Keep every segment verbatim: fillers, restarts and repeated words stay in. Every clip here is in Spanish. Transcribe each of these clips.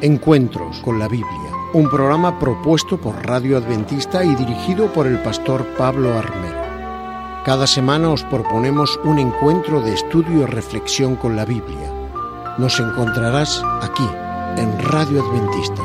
Encuentros con la Biblia, un programa propuesto por Radio Adventista y dirigido por el pastor Pablo Armero. Cada semana os proponemos un encuentro de estudio y reflexión con la Biblia. Nos encontrarás aquí, en Radio Adventista.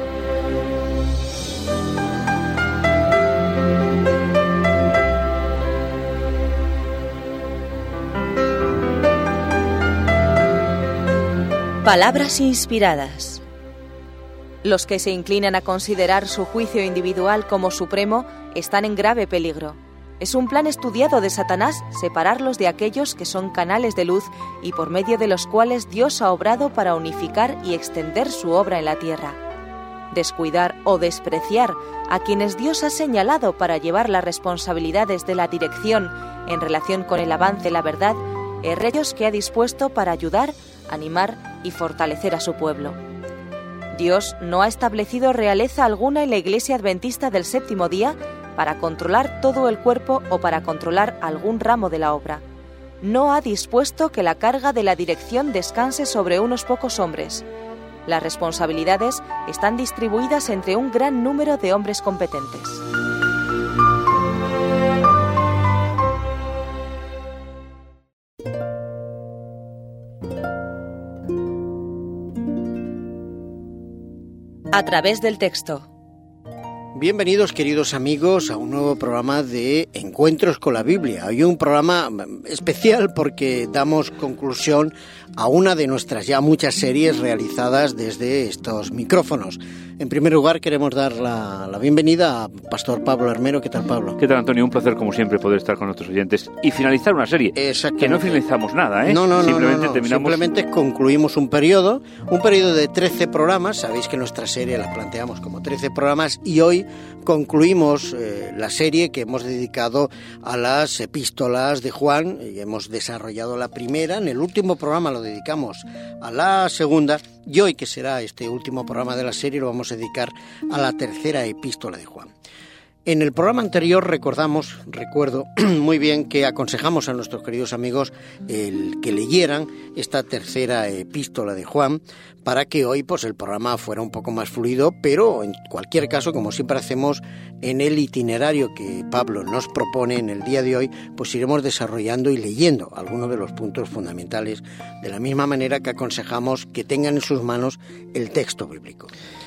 Palabras inspiradas. Los que se inclinan a considerar su juicio individual como supremo están en grave peligro. Es un plan estudiado de Satanás separarlos de aquellos que son canales de luz y por medio de los cuales Dios ha obrado para unificar y extender su obra en la tierra. Descuidar o despreciar a quienes Dios ha señalado para llevar las responsabilidades de la dirección en relación con el avance de la verdad, es que ha dispuesto para ayudar, animar y fortalecer a su pueblo. Dios no ha establecido realeza alguna en la Iglesia Adventista del Séptimo Día para controlar todo el cuerpo o para controlar algún ramo de la obra. No ha dispuesto que la carga de la dirección descanse sobre unos pocos hombres. Las responsabilidades están distribuidas entre un gran número de hombres competentes. A través del texto. Bienvenidos, queridos amigos, a un nuevo programa de Encuentros con la Biblia. Hoy un programa especial porque damos conclusión a una de nuestras ya muchas series realizadas desde estos micrófonos. En primer lugar, queremos dar la, la bienvenida a Pastor Pablo Armero. ¿Qué tal, Pablo? ¿Qué tal, Antonio? Un placer, como siempre, poder estar con nuestros oyentes y finalizar una serie. Que no finalizamos nada, ¿eh? No, no, Simplemente no, no, no. terminamos... Simplemente concluimos un periodo, un periodo de trece programas. Sabéis que nuestra serie la planteamos como trece programas y hoy concluimos eh, la serie que hemos dedicado a las epístolas de Juan y hemos desarrollado la primera. En el último programa lo dedicamos a la segunda y hoy, que será este último programa de la serie, lo vamos a dedicar a la tercera epístola de Juan. En el programa anterior recordamos, recuerdo muy bien que aconsejamos a nuestros queridos amigos el que leyeran esta tercera epístola de Juan para que hoy pues el programa fuera un poco más fluido, pero en cualquier caso, como siempre hacemos en el itinerario que Pablo nos propone en el día de hoy, pues iremos desarrollando y leyendo algunos de los puntos fundamentales de la misma manera que aconsejamos que tengan en sus manos el texto bíblico.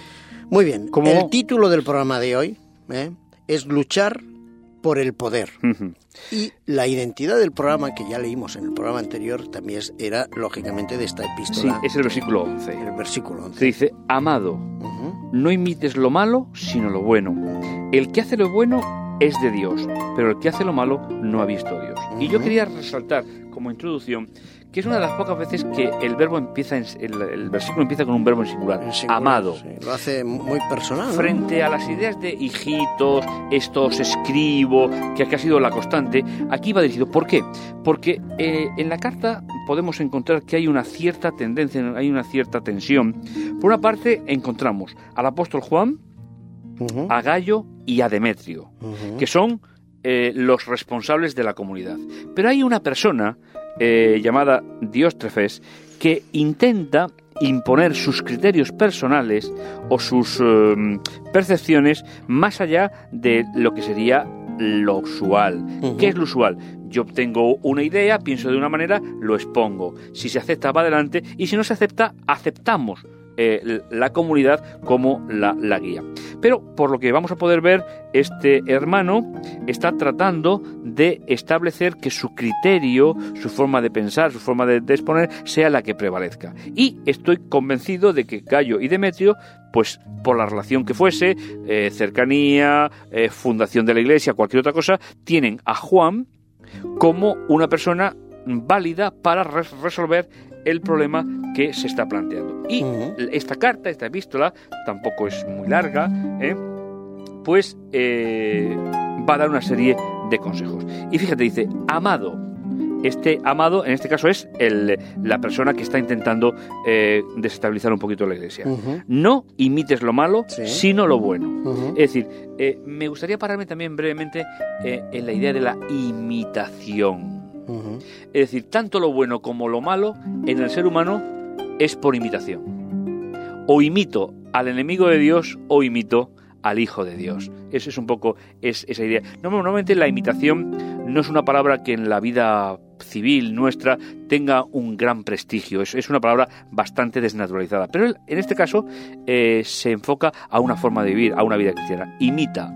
Muy bien, ¿Cómo? El título del programa de hoy ¿eh? es luchar por el poder. Uh-huh. Y la identidad del programa, que ya leímos en el programa anterior, también era, lógicamente, de esta epístola. Sí, es el versículo once. El versículo once. Se dice, amado, uh-huh. no imites lo malo, sino lo bueno. El que hace lo bueno es de Dios, pero el que hace lo malo no ha visto a Dios. Uh-huh. Y yo quería resaltar, como introducción, que es una de las pocas veces que el verbo empieza en, el, el versículo empieza con un verbo en singular, en singular amado. Sí, lo hace muy personal, ¿no? Frente a las ideas de hijitos, esto os escribo, que aquí ha sido la constante, aquí va dirigido. ¿Por qué? Porque eh, en la carta podemos encontrar que hay una cierta tendencia, hay una cierta tensión. Por una parte encontramos al apóstol Juan, uh-huh. a Gayo y a Demetrio, uh-huh. que son eh, los responsables de la comunidad. Pero hay una persona Eh, llamada Diótrefes, que intenta imponer sus criterios personales o sus eh, percepciones más allá de lo que sería lo usual. Uh-huh. ¿Qué es lo usual? Yo tengo una idea, pienso de una manera, lo expongo. Si se acepta, va adelante, y si no se acepta, aceptamos eh, la comunidad como la, la guía. Pero, por lo que vamos a poder ver, este hermano está tratando de establecer que su criterio, su forma de pensar, su forma de, de exponer, sea la que prevalezca. Y estoy convencido de que Gayo y Demetrio, pues por la relación que fuese, eh, cercanía, eh, fundación de la iglesia, cualquier otra cosa, tienen a Juan como una persona válida para res- resolver el problema que se está planteando. Y uh-huh. esta carta, esta epístola, tampoco es muy larga, ¿eh? pues eh, va a dar una serie de consejos. Y fíjate, dice, amado. Este amado, en este caso, es el, la persona que está intentando eh, desestabilizar un poquito la iglesia. Uh-huh. No imites lo malo, sí. sino lo bueno. Uh-huh. Es decir, eh, me gustaría pararme también brevemente eh, en la idea de la imitación. Uh-huh. Es decir, tanto lo bueno como lo malo en el ser humano es por imitación. o imito al enemigo de Dios o imito al Hijo de Dios. Esa es un poco es, esa idea. Normalmente la imitación no es una palabra que en la vida civil nuestra tenga un gran prestigio, es, es una palabra bastante desnaturalizada, pero en este caso eh, se enfoca a una forma de vivir, a una vida cristiana. Imita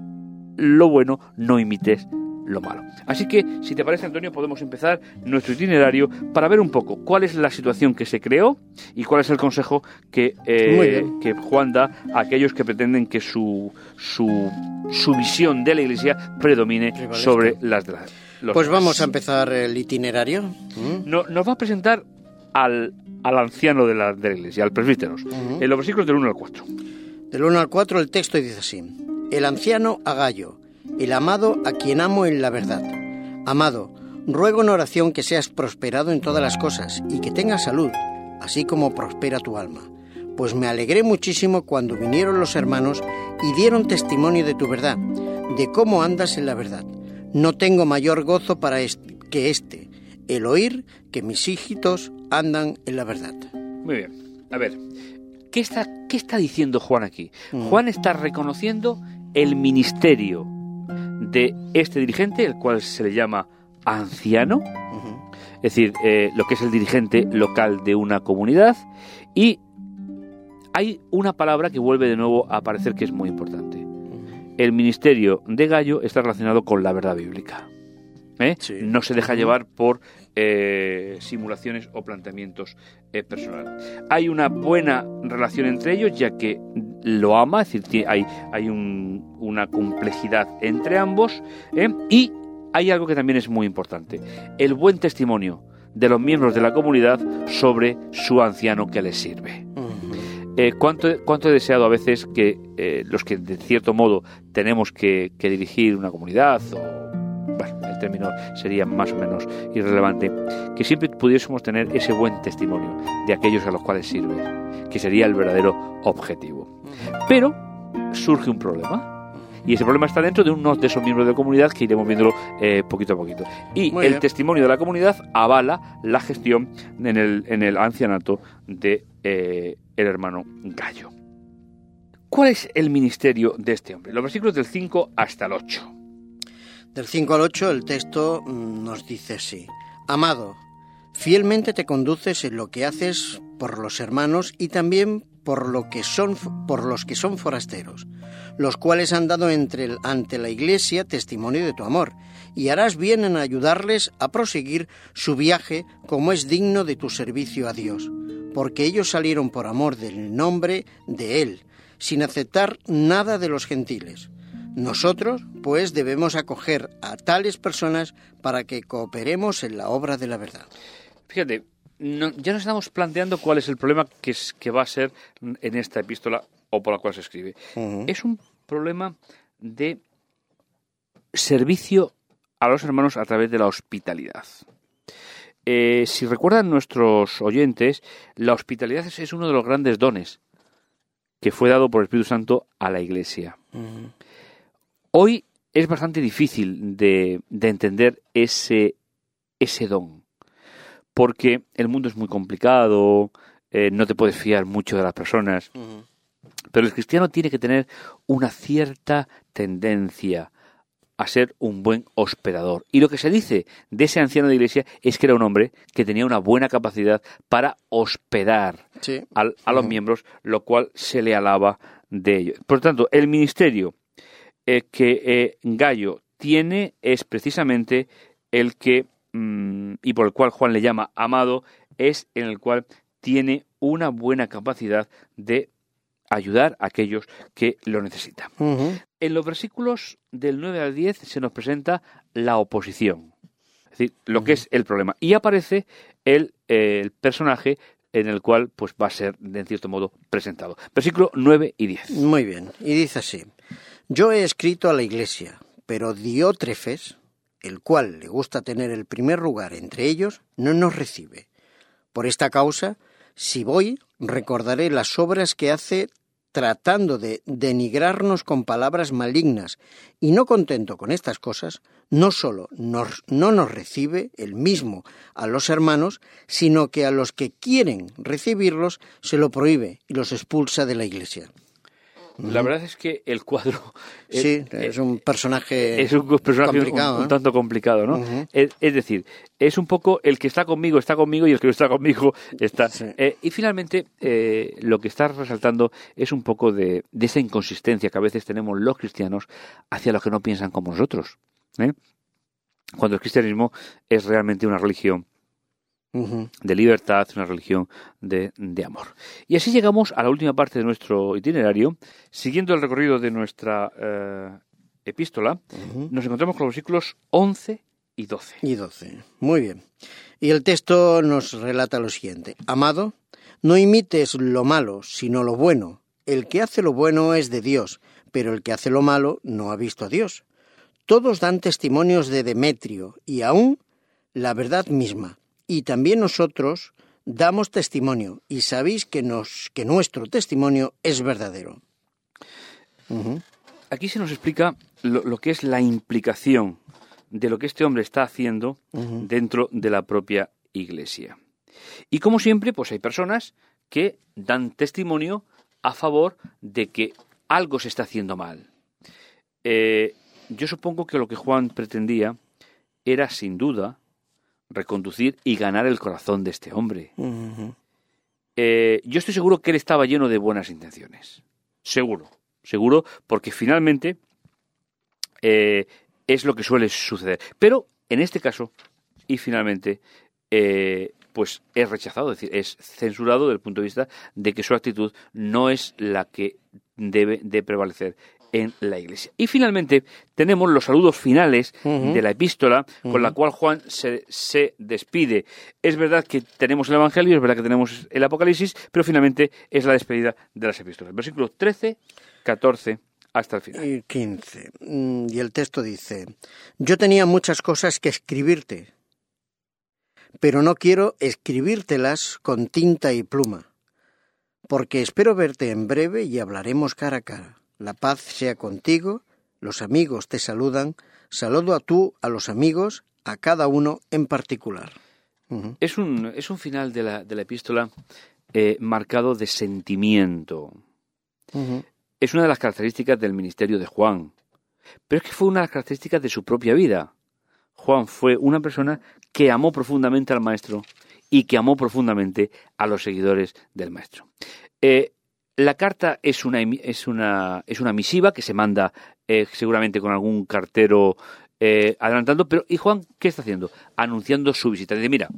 lo bueno, no imites lo malo. Así que, si te parece, Antonio, podemos empezar nuestro itinerario para ver un poco cuál es la situación que se creó y cuál es el consejo que, eh, que Juan da a aquellos que pretenden que su, su, su visión de la Iglesia predomine sobre las de la, los Pues demás. vamos a empezar el itinerario. ¿Mm? No, nos va a presentar al, al anciano de la, de la Iglesia, al presbíteros, uh-huh. en los versículos del uno al cuatro. Del uno al cuatro el texto dice así: el anciano a Gayo, el amado a quien amo en la verdad. Amado, ruego en oración que seas prosperado en todas las cosas y que tengas salud, así como prospera tu alma. Pues me alegré muchísimo cuando vinieron los hermanos y dieron testimonio de tu verdad, de cómo andas en la verdad. No tengo mayor gozo para este, que este, el oír que mis hijitos andan en la verdad. Muy bien. A ver, ¿qué está, qué está diciendo Juan aquí? Mm. Juan está reconociendo el ministerio de este dirigente, el cual se le llama anciano, uh-huh. es decir, eh, lo que es el dirigente local de una comunidad, y hay una palabra que vuelve de nuevo a aparecer que es muy importante. Uh-huh. El ministerio de Gayo está relacionado con la verdad bíblica. ¿Eh? Sí. No se deja llevar por eh, simulaciones o planteamientos eh, personales. Hay una buena relación entre ellos, ya que lo ama, es decir, hay, hay un, una complejidad entre ambos, ¿eh? Y hay algo que también es muy importante: el buen testimonio de los miembros de la comunidad sobre su anciano que les sirve. Uh-huh. Eh, ¿cuánto, cuánto he deseado a veces que eh, los que de cierto modo tenemos que, que dirigir una comunidad, o bueno, el término sería más o menos irrelevante, que siempre pudiésemos tener ese buen testimonio de aquellos a los cuales sirve, que sería el verdadero objetivo. Pero surge un problema, y ese problema está dentro de uno de esos miembros de la comunidad que iremos viéndolo eh, poquito a poquito. Y Muy el bien. Testimonio de la comunidad avala la gestión en el, en el ancianato de eh, el hermano Gayo. ¿Cuál es el ministerio de este hombre? Los versículos del cinco hasta el ocho. Del cinco al ocho el texto nos dice así: amado, fielmente te conduces en lo que haces por los hermanos y también por, lo que son, por los que son forasteros, los cuales han dado entre, ante la Iglesia testimonio de tu amor, y harás bien en ayudarles a proseguir su viaje como es digno de tu servicio a Dios, porque ellos salieron por amor del nombre de Él, sin aceptar nada de los gentiles. Nosotros, pues, debemos acoger a tales personas para que cooperemos en la obra de la verdad. Fíjate, no, ya nos estamos planteando cuál es el problema que, es, que va a ser en esta epístola o por la cual se escribe. Uh-huh. Es un problema de servicio a los hermanos a través de la hospitalidad. Eh, si recuerdan nuestros oyentes, la hospitalidad es, es uno de los grandes dones que fue dado por el Espíritu Santo a la Iglesia. Uh-huh. Hoy es bastante difícil de, de entender ese, ese don, porque el mundo es muy complicado, eh, no te puedes fiar mucho de las personas, uh-huh. pero el cristiano tiene que tener una cierta tendencia a ser un buen hospedador. Y lo que se dice de ese anciano de iglesia es que era un hombre que tenía una buena capacidad para hospedar sí. a, a los uh-huh. miembros, lo cual se le alaba de ello. Por lo tanto, el ministerio Eh, que eh, Gayo tiene es precisamente el que, mmm, y por el cual Juan le llama amado, es en el cual tiene una buena capacidad de ayudar a aquellos que lo necesitan. Uh-huh. En los versículos del nueve al diez se nos presenta la oposición, es decir, lo uh-huh. que es el problema, y aparece el, eh, el personaje en el cual pues va a ser, de cierto modo, presentado. Versículos nueve y diez. Muy bien, y dice así: yo he escrito a la Iglesia, pero Diótrefes, el cual le gusta tener el primer lugar entre ellos, no nos recibe. Por esta causa, si voy, recordaré las obras que hace tratando de denigrarnos con palabras malignas, y no contento con estas cosas, no solo nos, no nos recibe él mismo a los hermanos, sino que a los que quieren recibirlos se lo prohíbe y los expulsa de la Iglesia. La verdad es que el cuadro... Sí, es, es un personaje Es un personaje complicado, un, un ¿eh? tanto complicado, ¿no? Uh-huh. Es, es decir, es un poco el que está conmigo, está conmigo, y el que no está conmigo está... Sí. Eh, y finalmente, eh, lo que está resaltando es un poco de, de esa inconsistencia que a veces tenemos los cristianos hacia los que no piensan como nosotros, ¿eh? Cuando el cristianismo es realmente una religión de libertad, una religión de, de amor. Y así llegamos a la última parte de nuestro itinerario. Siguiendo el recorrido de nuestra eh, epístola, uh-huh. nos encontramos con los versículos once y doce. Y doce. Muy bien. Y el texto nos relata lo siguiente. Amado, no imites lo malo, sino lo bueno. El que hace lo bueno es de Dios, pero el que hace lo malo no ha visto a Dios. Todos dan testimonios de Demetrio, y aún la verdad misma. Y también nosotros damos testimonio, y sabéis que, nos, que nuestro testimonio es verdadero. Uh-huh. Aquí se nos explica lo, lo que es la implicación de lo que este hombre está haciendo uh-huh. dentro de la propia Iglesia. Y como siempre, pues hay personas que dan testimonio a favor de que algo se está haciendo mal. Eh, yo supongo que lo que Juan pretendía era, sin duda, reconducir y ganar el corazón de este hombre. Uh-huh. Eh, yo estoy seguro que él estaba lleno de buenas intenciones. Seguro, seguro, porque finalmente eh, es lo que suele suceder. Pero en este caso, y finalmente, eh, pues es rechazado, es decir, es censurado desde el punto de vista de que su actitud no es la que debe de prevalecer en la Iglesia. Y finalmente tenemos los saludos finales uh-huh. de la epístola, uh-huh. con la cual Juan se, se despide. Es verdad que tenemos el Evangelio, es verdad que tenemos el Apocalipsis, pero finalmente es la despedida de las epístolas. Versículos trece, catorce hasta el final. Y quince. Y el texto dice: Yo tenía muchas cosas que escribirte, pero no quiero escribírtelas con tinta y pluma, porque espero verte en breve y hablaremos cara a cara. La paz sea contigo, los amigos te saludan, saludo a tú, a los amigos, a cada uno en particular. Uh-huh. Es un, es un final de la, de la epístola eh, marcado de sentimiento. Uh-huh. Es una de las características del ministerio de Juan, pero es que fue una de las características de su propia vida. Juan fue una persona que amó profundamente al Maestro y que amó profundamente a los seguidores del Maestro. Eh, La carta es una, es una, es una misiva que se manda eh, seguramente con algún cartero eh, adelantando, pero ¿y Juan qué está haciendo? Anunciando su visita. Dice, mira,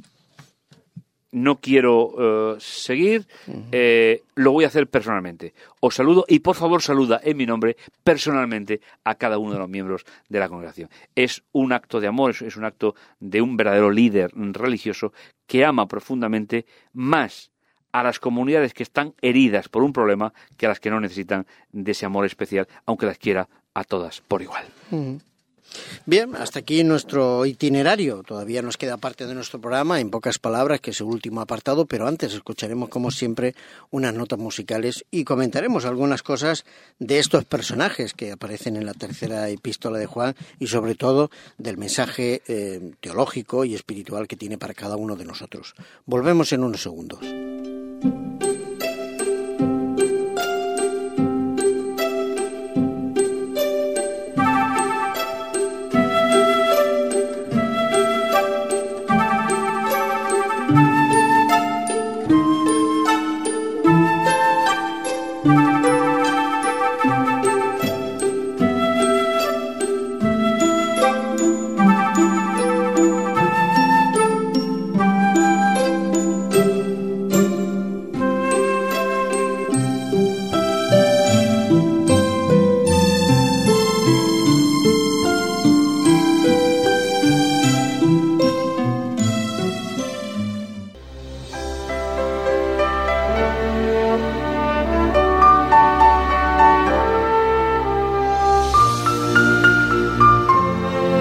no quiero uh, seguir, eh, lo voy a hacer personalmente. Os saludo y por favor saluda en mi nombre personalmente a cada uno de los miembros de la congregación. Es un acto de amor, es, es un acto de un verdadero líder religioso que ama profundamente más a las comunidades que están heridas por un problema que a las que no necesitan de ese amor especial, aunque las quiera a todas por igual. Uh-huh. Bien, hasta aquí nuestro itinerario. Todavía nos queda parte de nuestro programa, en pocas palabras, que es el último apartado, pero antes escucharemos, como siempre, unas notas musicales y comentaremos algunas cosas de estos personajes que aparecen en la tercera epístola de Juan y, sobre todo, del mensaje eh, teológico y espiritual que tiene para cada uno de nosotros. Volvemos en unos segundos.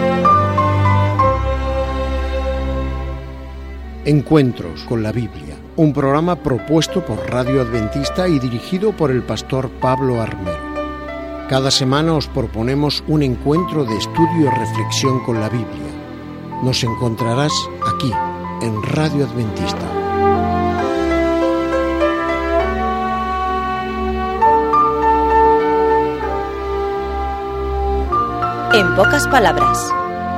Encuentros con la Biblia, un programa propuesto por Radio Adventista y dirigido por el pastor Pablo Armero. Cada semana os proponemos un encuentro de estudio y reflexión con la Biblia. Nos encontrarás aquí, en Radio Adventista. En pocas palabras.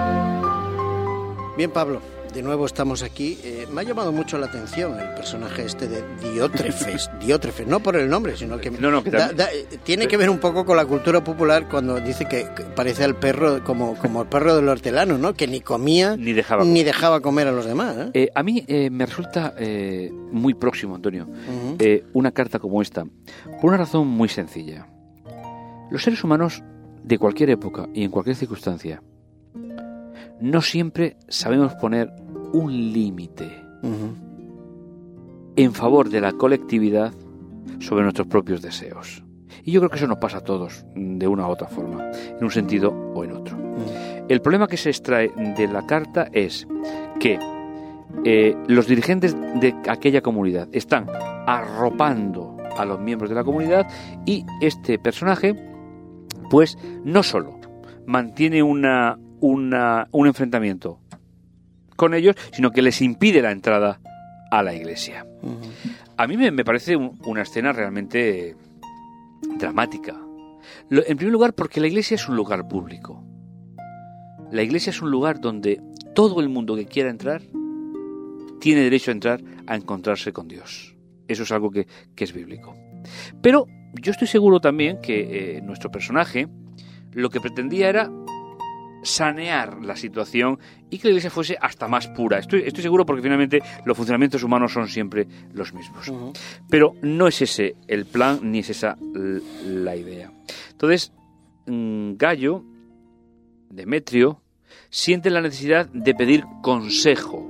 Bien, Pablo, de nuevo estamos aquí. Eh, me ha llamado mucho la atención el personaje este de Diótrefes. Diótrefes, no por el nombre, sino que, no, no, que da, da, tiene que ver un poco con la cultura popular cuando dice que, que parece al perro, como, como el perro del hortelano, ¿no? Que ni comía ni dejaba, ni dejaba comer a los demás, ¿eh? Eh, a mí eh, me resulta eh, muy próximo, Antonio, uh-huh. eh, una carta como esta, por una razón muy sencilla. Los seres humanos, de cualquier época y en cualquier circunstancia, no siempre sabemos poner un límite uh-huh. en favor de la colectividad sobre nuestros propios deseos. Y yo creo que eso nos pasa a todos, de una u otra forma, en un sentido o en otro. Uh-huh. El problema que se extrae de la carta es que eh, los dirigentes de aquella comunidad están arropando a los miembros de la comunidad y este personaje, pues, no solo mantiene una... Una, un enfrentamiento con ellos, sino que les impide la entrada a la iglesia. Uh-huh. A mí me, me parece un, una escena realmente dramática. Lo, en primer lugar, porque la iglesia es un lugar público. La iglesia es un lugar donde todo el mundo que quiera entrar tiene derecho a entrar a encontrarse con Dios. Eso es algo que, que es bíblico. Pero yo estoy seguro también que eh, nuestro personaje lo que pretendía era sanear la situación y que la iglesia fuese hasta más pura. Estoy, estoy seguro porque finalmente los funcionamientos humanos son siempre los mismos. Uh-huh. Pero no es ese el plan ni es esa la idea. Entonces, Gallo, Demetrio, sienten la necesidad de pedir consejo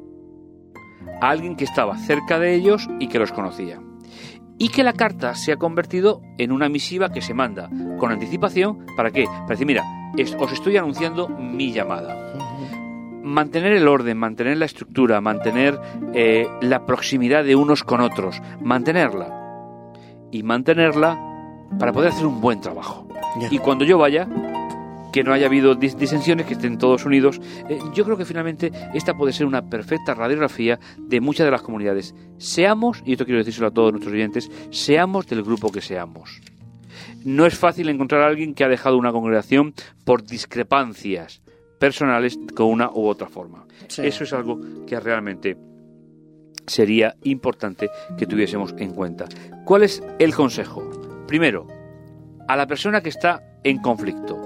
a alguien que estaba cerca de ellos y que los conocía. Y que la carta se ha convertido en una misiva que se manda con anticipación. ¿Para qué? Para decir, mira, es, os estoy anunciando mi llamada. Mantener el orden, mantener la estructura, mantener eh, la proximidad de unos con otros, mantenerla. Y mantenerla para poder hacer un buen trabajo. Yeah. Y cuando yo vaya, que no haya habido dis- disensiones, que estén todos unidos. Eh, yo creo que finalmente esta puede ser una perfecta radiografía de muchas de las comunidades. Seamos, y esto quiero decírselo a todos nuestros oyentes, seamos del grupo que seamos. No es fácil encontrar a alguien que ha dejado una congregación por discrepancias personales con una u otra forma. Sí. Eso es algo que realmente sería importante que tuviésemos en cuenta. ¿Cuál es el consejo? Primero, a la persona que está en conflicto,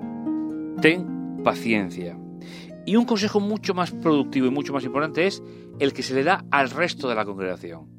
ten paciencia. Y un consejo mucho más productivo y mucho más importante es el que se le da al resto de la congregación.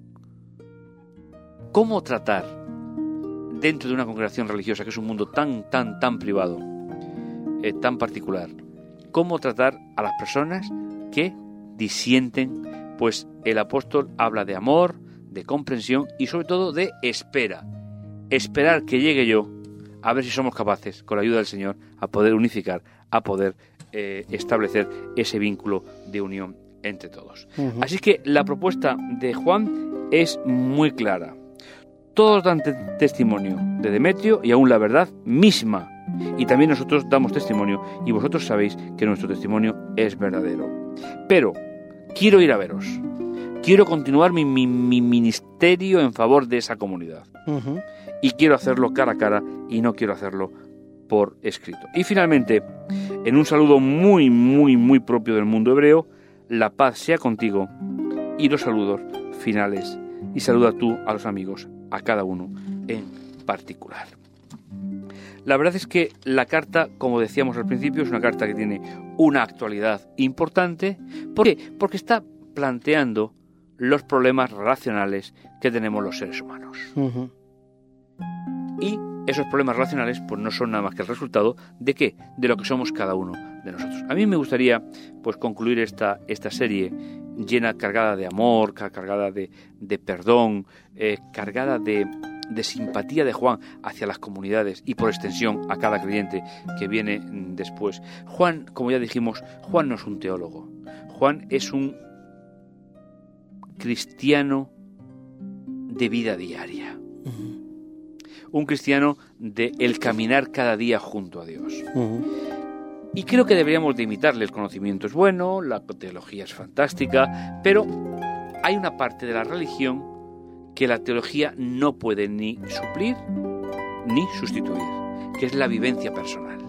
¿Cómo tratar dentro de una congregación religiosa, que es un mundo tan, tan, tan privado, eh, tan particular? ¿Cómo tratar a las personas que disienten? Pues el apóstol habla de amor, de comprensión y sobre todo de espera. Esperar que llegue yo, a ver si somos capaces, con la ayuda del Señor, a poder unificar, a poder eh, establecer ese vínculo de unión entre todos. Uh-huh. Así que la propuesta de Juan es muy clara. Todos dan te- testimonio de Demetrio y aún la verdad misma. Y también nosotros damos testimonio y vosotros sabéis que nuestro testimonio es verdadero. Pero quiero ir a veros. Quiero continuar mi, mi, mi ministerio en favor de esa comunidad. Uh-huh. Y quiero hacerlo cara a cara y no quiero hacerlo por escrito. Y finalmente, en un saludo muy, muy, muy propio del mundo hebreo, la paz sea contigo, y los saludos finales. Y saluda tú a los amigos, a cada uno en particular. La verdad es que la carta, como decíamos al principio, es una carta que tiene una actualidad importante. ¿Por qué? Porque está planteando los problemas relacionales que tenemos los seres humanos. Uh-huh. Y esos problemas relacionales pues no son nada más que el resultado de ¿qué? De lo que somos cada uno de nosotros. A mí me gustaría pues concluir esta, esta serie llena, cargada de amor, cargada de, de perdón, eh, cargada de, de simpatía de Juan hacia las comunidades y por extensión a cada creyente que viene después. Juan, como ya dijimos, Juan no es un teólogo. Juan es un cristiano de vida diaria. Uh-huh. Un cristiano de el caminar cada día junto a Dios. Uh-huh. Y creo que deberíamos de imitarle. El conocimiento es bueno, la teología es fantástica, pero hay una parte de la religión que la teología no puede ni suplir ni sustituir, que es la vivencia personal.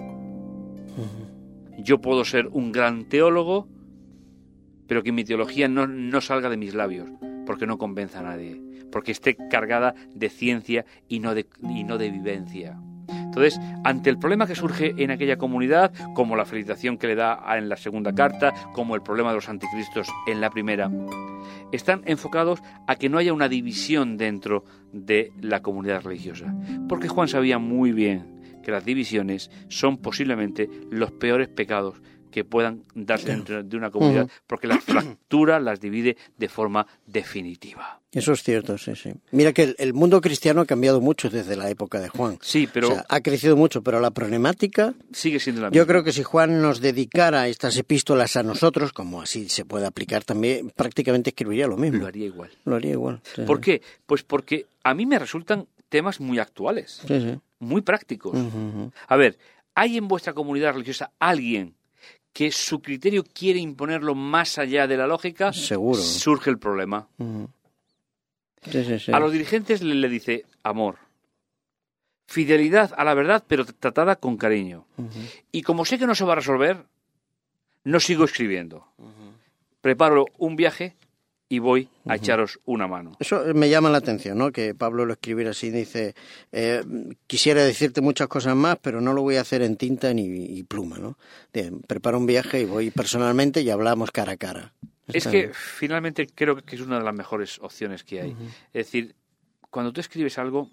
Uh-huh. Yo puedo ser un gran teólogo, pero que mi teología no, no salga de mis labios, porque no convenza a nadie, porque esté cargada de ciencia y no de, y no de vivencia. Entonces, ante el problema que surge en aquella comunidad, como la felicitación que le da en la segunda carta, como el problema de los anticristos en la primera, están enfocados a que no haya una división dentro de la comunidad religiosa. Porque Juan sabía muy bien que las divisiones son posiblemente los peores pecados que puedan darse dentro de una comunidad, uh-huh. porque la fractura las divide de forma definitiva. Eso es cierto, sí, sí. Mira que el, el mundo cristiano ha cambiado mucho desde la época de Juan. Sí, pero... O sea, ha crecido mucho, pero la problemática... Sigue siendo la misma. Yo creo que si Juan nos dedicara estas epístolas a nosotros, como así se puede aplicar también, prácticamente escribiría lo mismo. Lo haría igual. Lo haría igual. Sí, ¿Por sí. qué? Pues porque a mí me resultan temas muy actuales, sí, sí. muy prácticos. Uh-huh. A ver, ¿hay en vuestra comunidad religiosa alguien que su criterio quiere imponerlo más allá de la lógica? Seguro. Surge el problema. Uh-huh. Sí, sí, sí. A los dirigentes le, le dice amor, fidelidad a la verdad, pero tratada con cariño. Uh-huh. Y como sé que no se va a resolver, no sigo escribiendo. Uh-huh. Preparo un viaje y voy a uh-huh. echaros una mano. Eso me llama la atención, ¿no? Que Pablo lo escribiera así, dice, eh, quisiera decirte muchas cosas más, pero no lo voy a hacer en tinta ni y pluma, ¿no? De, preparo un viaje y voy personalmente y hablamos cara a cara. Es Está que bien. Finalmente creo que es una de las mejores opciones que hay. Uh-huh. Es decir, cuando tú escribes algo,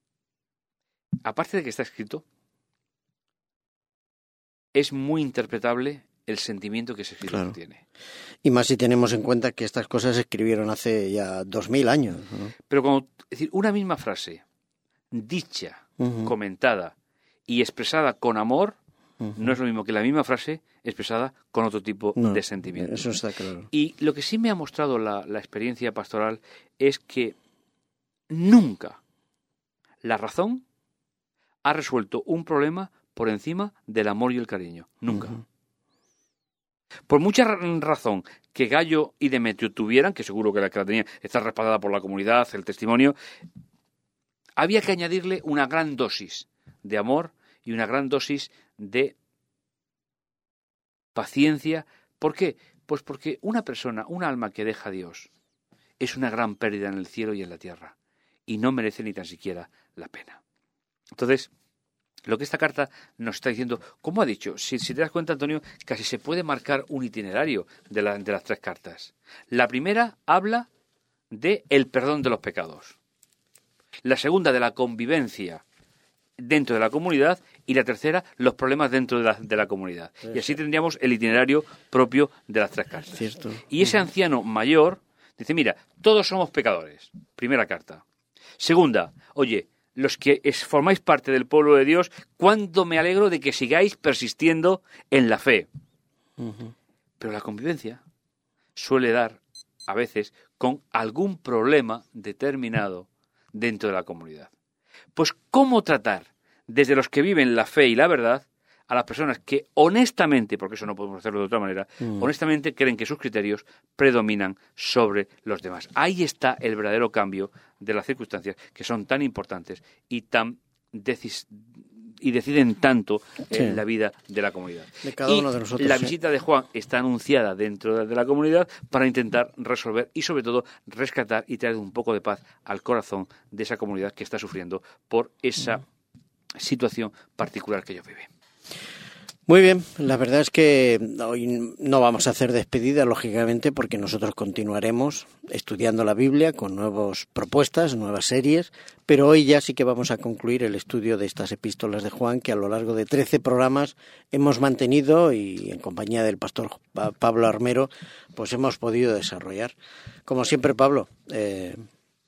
aparte de que está escrito, es muy interpretable el sentimiento que ese escritor claro. tiene. Y más si tenemos en cuenta que estas cosas se escribieron hace ya dos mil años, ¿no? Pero cuando, es decir, una misma frase, dicha, uh-huh. comentada y expresada con amor, uh-huh. no es lo mismo que la misma frase expresada con otro tipo no, de sentimiento. Eso está claro. Y lo que sí me ha mostrado la, la experiencia pastoral es que nunca la razón ha resuelto un problema por encima del amor y el cariño. Nunca. Uh-huh. Por mucha razón que Gallo y Demetrio tuvieran, que seguro que la que la tenían está respaldada por la comunidad, el testimonio, había que añadirle una gran dosis de amor y una gran dosis de paciencia. ¿Por qué? Pues porque una persona, un alma que deja a Dios, es una gran pérdida en el cielo y en la tierra, y no merece ni tan siquiera la pena. Entonces, lo que esta carta nos está diciendo, como ha dicho, si, si te das cuenta, Antonio, casi se puede marcar un itinerario de, la, de las tres cartas. La primera habla de el perdón de los pecados. La segunda, de la convivencia dentro de la comunidad. Y la tercera, los problemas dentro de la, de la comunidad. Y así tendríamos el itinerario propio de las tres cartas. Cierto. Y ese anciano mayor dice, mira, todos somos pecadores. Primera carta. Segunda, oye, los que es, formáis parte del pueblo de Dios, cuánto me alegro de que sigáis persistiendo en la fe. Uh-huh. Pero la convivencia suele dar, a veces, con algún problema determinado dentro de la comunidad. Pues, ¿cómo tratar desde los que viven la fe y la verdad a las personas que honestamente, porque eso no podemos hacerlo de otra manera, uh-huh. honestamente creen que sus criterios predominan sobre los demás? Ahí está el verdadero cambio de las circunstancias que son tan importantes y tan decis- y deciden tanto sí. en la vida de la comunidad. De cada y uno de nosotros, la sí. visita de Juan está anunciada dentro de la comunidad para intentar resolver y sobre todo rescatar y traer un poco de paz al corazón de esa comunidad que está sufriendo por esa uh-huh. situación particular que ellos viven. Muy bien, la verdad es que hoy no vamos a hacer despedida, lógicamente, porque nosotros continuaremos estudiando la Biblia con nuevas propuestas, nuevas series, pero hoy ya sí que vamos a concluir el estudio de estas epístolas de Juan, que a lo largo de trece programas hemos mantenido y en compañía del pastor Pablo Armero, pues hemos podido desarrollar. Como siempre, Pablo, eh,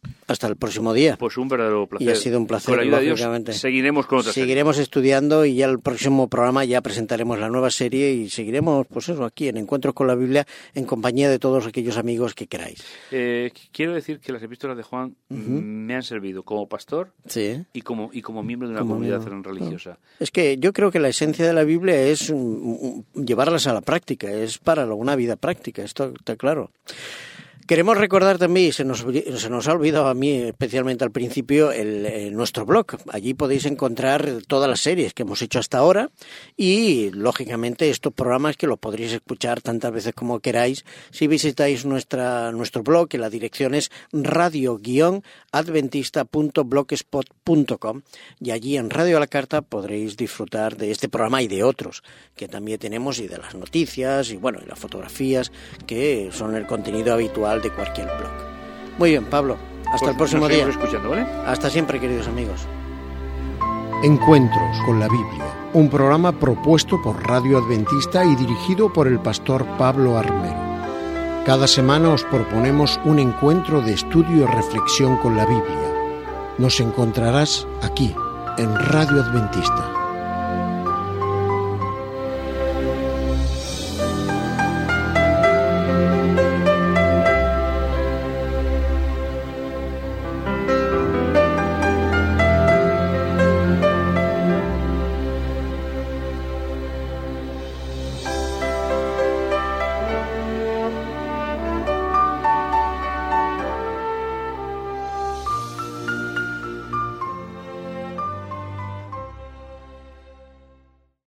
Hasta el próximo día. Pues un verdadero placer. Y ha sido un placer. Con la ayuda de Dios, lógicamente. seguiremos con otras Seguiremos series. estudiando y ya el próximo programa ya presentaremos la nueva serie y seguiremos, pues eso, aquí en Encuentros con la Biblia, en compañía de todos aquellos amigos que queráis. Eh, quiero decir que las epístolas de Juan Uh-huh. me han servido como pastor Sí. y como y como miembro de una Como comunidad miembro. religiosa. Es que yo creo que la esencia de la Biblia es mm, mm, llevarlas a la práctica, es para una vida práctica, esto está claro. Queremos recordar también, se nos, se nos ha olvidado a mí especialmente al principio, el, el, nuestro blog. Allí podéis encontrar todas las series que hemos hecho hasta ahora y, lógicamente, estos programas que los podréis escuchar tantas veces como queráis si visitáis nuestra, nuestro blog, que la dirección es radio guion adventista punto blogspot punto com, y allí en Radio a la Carta podréis disfrutar de este programa y de otros que también tenemos, y de las noticias y, bueno, y las fotografías que son el contenido habitual de cualquier blog. Muy bien, Pablo, hasta Pues el próximo nos día. seguimos escuchando, ¿vale? Hasta siempre, queridos amigos. Encuentros con la Biblia, un programa propuesto por Radio Adventista y dirigido por el pastor Pablo Armero. Cada semana os proponemos un encuentro de estudio y reflexión con la Biblia. Nos encontrarás aquí, en Radio Adventista.